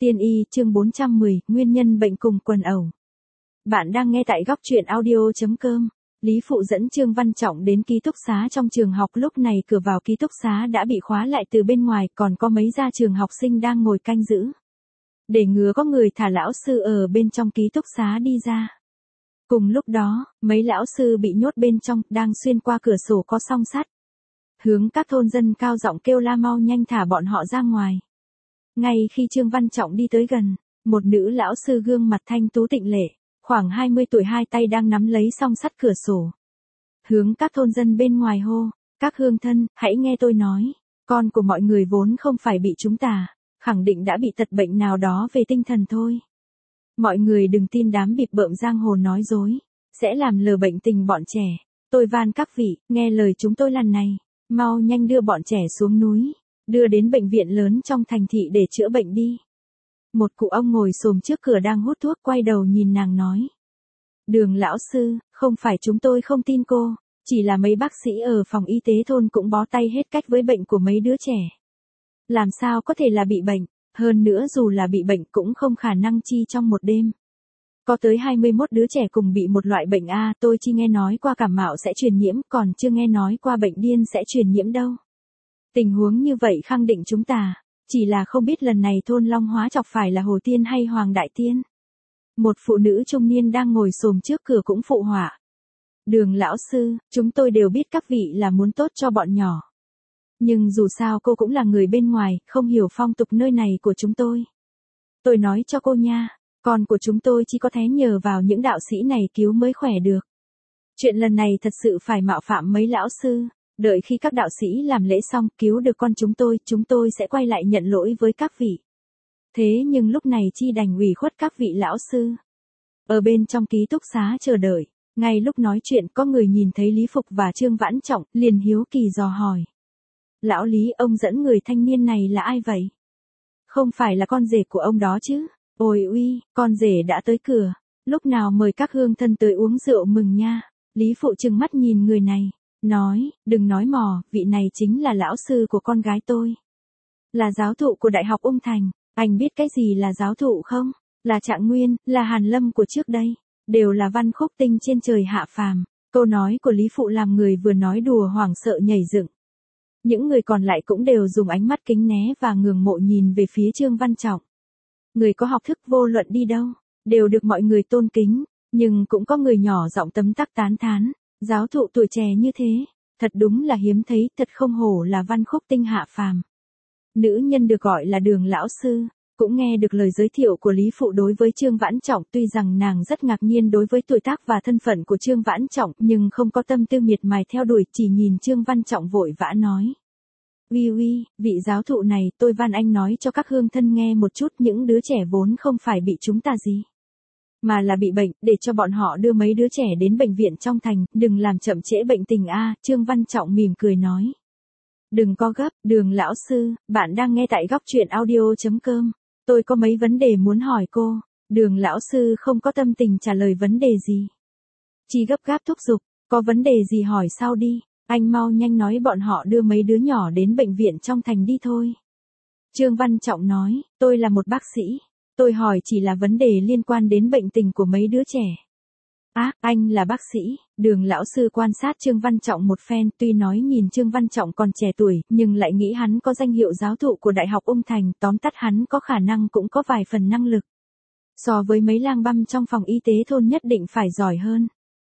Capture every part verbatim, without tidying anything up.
Tiên y chương bốn trăm mười, nguyên nhân bệnh cùng quần ẩu. Bạn đang nghe tại góc truyện audio.com. Lý Phụ dẫn Trương Văn Trọng đến ký túc xá trong trường học, lúc này cửa vào ký túc xá đã bị khóa lại từ bên ngoài, còn có mấy gia trường học sinh đang ngồi canh giữ. Để ngừa có người thả lão sư ở bên trong ký túc xá đi ra. Cùng lúc đó, mấy lão sư bị nhốt bên trong, đang xuyên qua cửa sổ có song sắt. Hướng các thôn dân cao giọng kêu la mau nhanh thả bọn họ ra ngoài. Ngay khi Trương Văn Trọng đi tới gần, một nữ lão sư gương mặt thanh tú tịnh lệ, khoảng hai mươi tuổi, hai tay đang nắm lấy song sắt cửa sổ. Hướng các thôn dân bên ngoài hô, các hương thân, hãy nghe tôi nói, con của mọi người vốn không phải bị chúng tà, khẳng định đã bị tật bệnh nào đó về tinh thần thôi. Mọi người đừng tin đám bịp bợm giang hồ nói dối, sẽ làm lờ bệnh tình bọn trẻ. Tôi van các vị, nghe lời chúng tôi lần này, mau nhanh đưa bọn trẻ xuống núi, đưa đến bệnh viện lớn trong thành thị để chữa bệnh đi. Một cụ ông ngồi xổm trước cửa đang hút thuốc quay đầu nhìn nàng nói. Đường lão sư, không phải chúng tôi không tin cô, chỉ là mấy bác sĩ ở phòng y tế thôn cũng bó tay hết cách với bệnh của mấy đứa trẻ. Làm sao có thể là bị bệnh, hơn nữa dù là bị bệnh cũng không khả năng chi trong một đêm. Có tới hai mươi mốt đứa trẻ cùng bị một loại bệnh A, tôi chỉ nghe nói qua cảm mạo sẽ truyền nhiễm, còn chưa nghe nói qua bệnh điên sẽ truyền nhiễm đâu. Tình huống như vậy khẳng định chúng ta, chỉ là không biết lần này thôn Long Hóa chọc phải là Hồ Tiên hay Hoàng Đại Tiên. Một phụ nữ trung niên đang ngồi xổm trước cửa cũng phụ họa. Đường lão sư, chúng tôi đều biết các vị là muốn tốt cho bọn nhỏ. Nhưng dù sao cô cũng là người bên ngoài, không hiểu phong tục nơi này của chúng tôi. Tôi nói cho cô nha, con của chúng tôi chỉ có thể nhờ vào những đạo sĩ này cứu mới khỏe được. Chuyện lần này thật sự phải mạo phạm mấy lão sư. Đợi khi các đạo sĩ làm lễ xong cứu được con chúng tôi, chúng tôi sẽ quay lại nhận lỗi với các vị. Thế nhưng lúc này chi đành ủy khuất các vị lão sư. Ở bên trong ký túc xá chờ đợi, ngay lúc nói chuyện có người nhìn thấy Lý Phục và Trương Vãn Trọng, liền hiếu kỳ dò hỏi. Lão Lý, ông dẫn người thanh niên này là ai vậy? Không phải là con rể của ông đó chứ? Ôi uy, con rể đã tới cửa, lúc nào mời các hương thân tới uống rượu mừng nha. Lý Phụ trừng mắt nhìn người này. Nói, đừng nói mò, vị này chính là lão sư của con gái tôi. Là giáo thụ của Đại học Ung Thành, anh biết cái gì là giáo thụ không? Là Trạng Nguyên, là Hàn Lâm của trước đây, đều là văn khúc tinh trên trời hạ phàm. Câu nói của Lý Phụ làm người vừa nói đùa hoảng sợ nhảy dựng. Những người còn lại cũng đều dùng ánh mắt kính né và ngưỡng mộ nhìn về phía Trương Văn Trọng. Người có học thức vô luận đi đâu, đều được mọi người tôn kính, nhưng cũng có người nhỏ giọng tấm tắc tán thán. Giáo thụ tuổi trẻ như thế, thật đúng là hiếm thấy, thật không hổ là văn khúc tinh hạ phàm. Nữ nhân được gọi là Đường lão sư, cũng nghe được lời giới thiệu của Lý Phụ đối với Trương Vãn Trọng, tuy rằng nàng rất ngạc nhiên đối với tuổi tác và thân phận của Trương Vãn Trọng, nhưng không có tâm tư miệt mài theo đuổi, chỉ nhìn Trương Văn Trọng vội vã nói. Uy uy, vị giáo thụ này, tôi van anh nói cho các hương thân nghe một chút, những đứa trẻ vốn không phải bị chúng ta gì, mà là bị bệnh, để cho bọn họ đưa mấy đứa trẻ đến bệnh viện trong thành, đừng làm chậm trễ bệnh tình a. Trương Văn Trọng mỉm cười nói. Đừng có gấp, Đường lão sư, bạn đang nghe tại góc truyện audio.com. Tôi có mấy vấn đề muốn hỏi cô. Đường lão sư không có tâm tình trả lời vấn đề gì. Chỉ gấp gáp thúc giục, có vấn đề gì hỏi sau đi, anh mau nhanh nói bọn họ đưa mấy đứa nhỏ đến bệnh viện trong thành đi thôi. Trương Văn Trọng nói, tôi là một bác sĩ. Tôi hỏi chỉ là vấn đề liên quan đến bệnh tình của mấy đứa trẻ. Á, à, anh là bác sĩ. Đường lão sư quan sát Trương Văn Trọng một phen, tuy nói nhìn Trương Văn Trọng còn trẻ tuổi, nhưng lại nghĩ hắn có danh hiệu giáo thụ của Đại học Ung Thành, tóm tắt hắn có khả năng cũng có vài phần năng lực. So với mấy lang băm trong phòng y tế thôn nhất định phải giỏi hơn.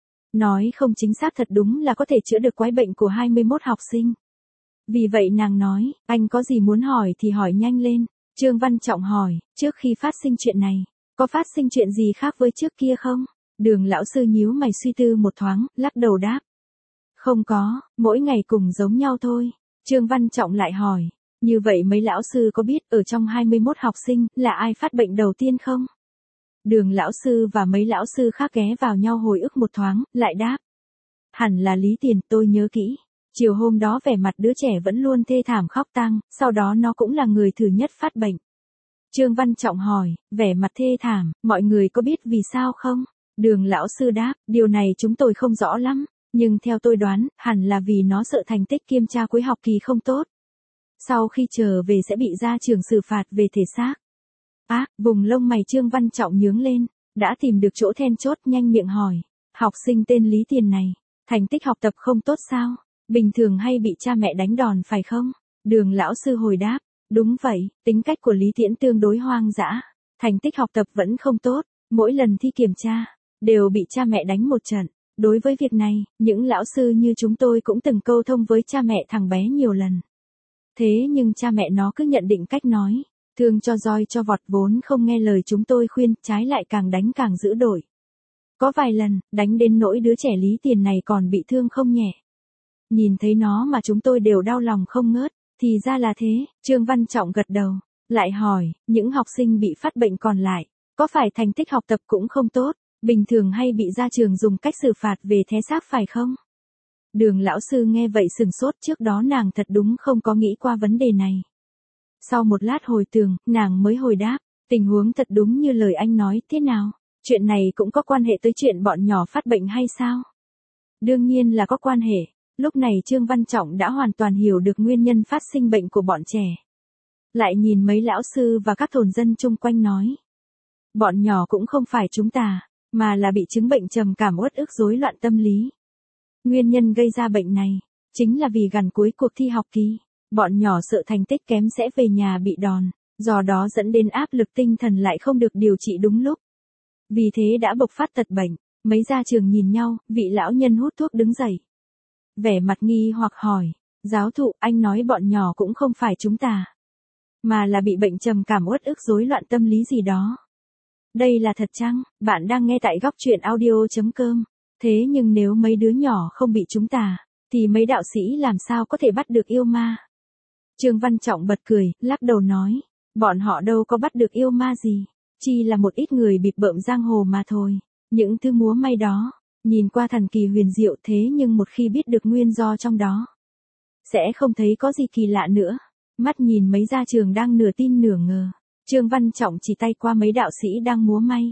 Nói không chính xác thật đúng là có thể chữa được quái bệnh của hai mươi mốt học sinh. Vì vậy nàng nói, anh có gì muốn hỏi thì hỏi nhanh lên. Trương Văn Trọng hỏi, trước khi phát sinh chuyện này, có phát sinh chuyện gì khác với trước kia không? Đường lão sư nhíu mày suy tư một thoáng, lắc đầu đáp. Không có, mỗi ngày cùng giống nhau thôi. Trương Văn Trọng lại hỏi, như vậy mấy lão sư có biết ở trong hai mươi mốt học sinh là ai phát bệnh đầu tiên không? Đường lão sư và mấy lão sư khác ghé vào nhau hồi ức một thoáng, lại đáp. Hẳn là Lý Tiền, tôi nhớ kỹ. Chiều hôm đó vẻ mặt đứa trẻ vẫn luôn thê thảm khóc tang, sau đó nó cũng là người thứ nhất phát bệnh. Trương Văn Trọng hỏi, vẻ mặt thê thảm, mọi người có biết vì sao không? Đường lão sư đáp, điều này chúng tôi không rõ lắm, nhưng theo tôi đoán, hẳn là vì nó sợ thành tích kiểm tra cuối học kỳ không tốt. Sau khi trở về sẽ bị gia trưởng xử phạt về thể xác. Á, à, Vùng lông mày Trương Văn Trọng nhướng lên, đã tìm được chỗ then chốt, nhanh miệng hỏi. Học sinh tên Lý Tiền này, thành tích học tập không tốt sao? Bình thường hay bị cha mẹ đánh đòn phải không? Đường lão sư hồi đáp, đúng vậy, tính cách của Lý Tiễn tương đối hoang dã, thành tích học tập vẫn không tốt, mỗi lần thi kiểm tra, đều bị cha mẹ đánh một trận. Đối với việc này, những lão sư như chúng tôi cũng từng câu thông với cha mẹ thằng bé nhiều lần. Thế nhưng cha mẹ nó cứ nhận định cách nói, thương cho roi cho vọt, vốn không nghe lời chúng tôi khuyên, trái lại càng đánh càng dữ dội. Có vài lần, đánh đến nỗi đứa trẻ Lý Tiền này còn bị thương không nhẹ. Nhìn thấy nó mà chúng tôi đều đau lòng không ngớt, thì ra là thế. Trương Văn Trọng gật đầu, lại hỏi, những học sinh bị phát bệnh còn lại, có phải thành tích học tập cũng không tốt, bình thường hay bị ra trường dùng cách xử phạt về thế xác phải không? Đường lão sư nghe vậy sừng sốt, trước đó nàng thật đúng không có nghĩ qua vấn đề này. Sau một lát hồi tưởng, nàng mới hồi đáp, tình huống thật đúng như lời anh nói, thế nào? Chuyện này cũng có quan hệ tới chuyện bọn nhỏ phát bệnh hay sao? Đương nhiên là có quan hệ. Lúc này Trương Văn Trọng đã hoàn toàn hiểu được nguyên nhân phát sinh bệnh của bọn trẻ. Lại nhìn mấy lão sư và các thôn dân chung quanh nói. Bọn nhỏ cũng không phải chúng ta, mà là bị chứng bệnh trầm cảm uất ức rối loạn tâm lý. Nguyên nhân gây ra bệnh này, chính là vì gần cuối cuộc thi học kỳ, bọn nhỏ sợ thành tích kém sẽ về nhà bị đòn, do đó dẫn đến áp lực tinh thần lại không được điều trị đúng lúc. Vì thế đã bộc phát tật bệnh, mấy gia trường nhìn nhau, vị lão nhân hút thuốc đứng dậy. Vẻ mặt nghi hoặc hỏi, giáo thụ, anh nói bọn nhỏ cũng không phải chúng ta, mà là bị bệnh trầm cảm uất ức rối loạn tâm lý gì đó. Đây là thật chăng? Bạn đang nghe tại góc truyện audio.com. Thế nhưng nếu mấy đứa nhỏ không bị chúng ta, thì mấy đạo sĩ làm sao có thể bắt được yêu ma? Trương Văn Trọng bật cười, lắc đầu nói, bọn họ đâu có bắt được yêu ma gì, chỉ là một ít người bịp bợm giang hồ mà thôi. Những thứ múa may đó, nhìn qua thần kỳ huyền diệu, thế nhưng một khi biết được nguyên do trong đó, sẽ không thấy có gì kỳ lạ nữa. Mắt nhìn mấy gia trường đang nửa tin nửa ngờ, Trương Văn Trọng chỉ tay qua mấy đạo sĩ đang múa may.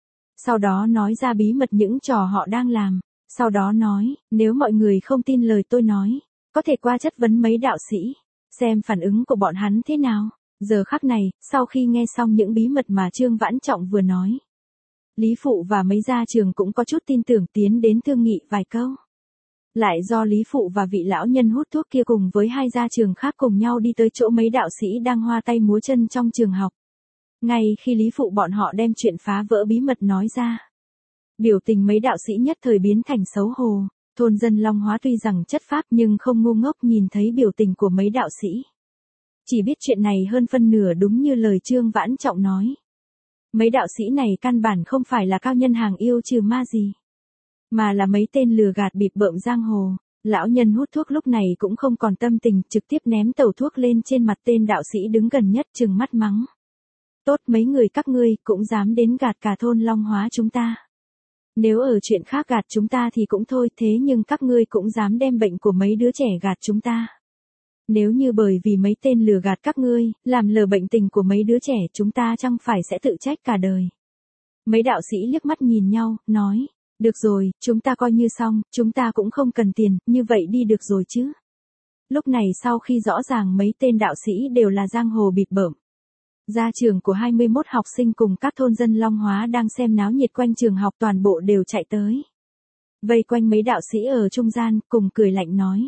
Sau đó nói ra bí mật những trò họ đang làm. Sau đó nói, nếu mọi người không tin lời tôi nói, có thể qua chất vấn mấy đạo sĩ, xem phản ứng của bọn hắn thế nào. Giờ khắc này, sau khi nghe xong những bí mật mà Trương Vãn Trọng vừa nói, Lý Phụ và mấy gia trường cũng có chút tin tưởng, tiến đến thương nghị vài câu. Lại do Lý Phụ và vị lão nhân hút thuốc kia cùng với hai gia trường khác cùng nhau đi tới chỗ mấy đạo sĩ đang hoa tay múa chân trong trường học. Ngay khi Lý Phụ bọn họ đem chuyện phá vỡ bí mật nói ra, biểu tình mấy đạo sĩ nhất thời biến thành xấu hổ. Thôn dân Long Hóa tuy rằng chất phác nhưng không ngu ngốc, nhìn thấy biểu tình của mấy đạo sĩ, chỉ biết chuyện này hơn phân nửa đúng như lời Trương Vãn Trọng nói. Mấy đạo sĩ này căn bản không phải là cao nhân hàng yêu trừ ma gì, mà là mấy tên lừa gạt bịp bợm giang hồ. Lão nhân hút thuốc lúc này cũng không còn tâm tình, trực tiếp ném tẩu thuốc lên trên mặt tên đạo sĩ đứng gần nhất, trừng mắt mắng. Tốt, mấy người các ngươi cũng dám đến gạt cả thôn Long Hóa chúng ta. Nếu ở chuyện khác gạt chúng ta thì cũng thôi, thế nhưng các ngươi cũng dám đem bệnh của mấy đứa trẻ gạt chúng ta. Nếu như bởi vì mấy tên lừa gạt các ngươi, làm lờ bệnh tình của mấy đứa trẻ, chúng ta chẳng phải sẽ tự trách cả đời. Mấy đạo sĩ liếc mắt nhìn nhau, nói, được rồi, chúng ta coi như xong, chúng ta cũng không cần tiền, như vậy đi được rồi chứ. Lúc này sau khi rõ ràng mấy tên đạo sĩ đều là giang hồ bịp bợm, gia trưởng của hai mươi mốt học sinh cùng các thôn dân Long Hóa đang xem náo nhiệt quanh trường học toàn bộ đều chạy tới. Vây quanh mấy đạo sĩ ở trung gian, cùng cười lạnh nói.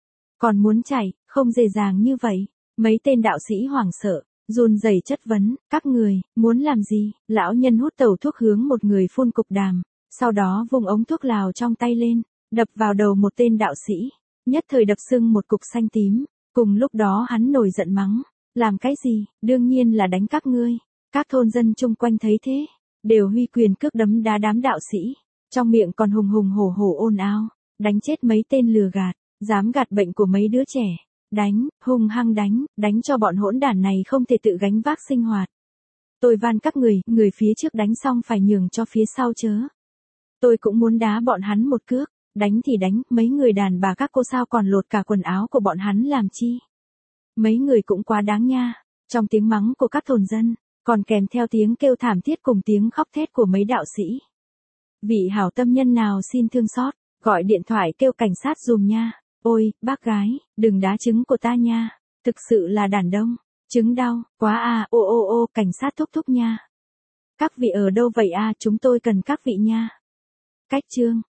Còn muốn chạy, không dễ dàng như vậy. Mấy tên đạo sĩ hoảng sợ, run rẩy chất vấn, các người, muốn làm gì? Lão nhân hút tẩu thuốc hướng một người phun cục đàm, sau đó vung ống thuốc lào trong tay lên, đập vào đầu một tên đạo sĩ, nhất thời đập sưng một cục xanh tím. Cùng lúc đó hắn nổi giận mắng. Làm cái gì? Đương nhiên là đánh các ngươi. Các thôn dân chung quanh thấy thế, đều huy quyền cước đấm đá đám đạo sĩ, trong miệng còn hùng hùng hổ hổ ồn ào, đánh chết mấy tên lừa gạt, dám gạt bệnh của mấy đứa trẻ, đánh, hung hăng đánh, đánh cho bọn hỗn đản này không thể tự gánh vác sinh hoạt. Tôi van các người, người phía trước đánh xong phải nhường cho phía sau chớ. Tôi cũng muốn đá bọn hắn một cước, đánh thì đánh, mấy người đàn bà các cô sao còn lột cả quần áo của bọn hắn làm chi? Mấy người cũng quá đáng nha. Trong tiếng mắng của các thôn dân, còn kèm theo tiếng kêu thảm thiết cùng tiếng khóc thét của mấy đạo sĩ. Vị hảo tâm nhân nào xin thương xót, gọi điện thoại kêu cảnh sát dùm nha. Ôi, bác gái, đừng đá trứng của ta nha. Thực sự là đàn đông, trứng đau, quá à, ô ô ô, cảnh sát thúc thúc nha. Các vị ở đâu vậy à, chúng tôi cần các vị nha. Cách chương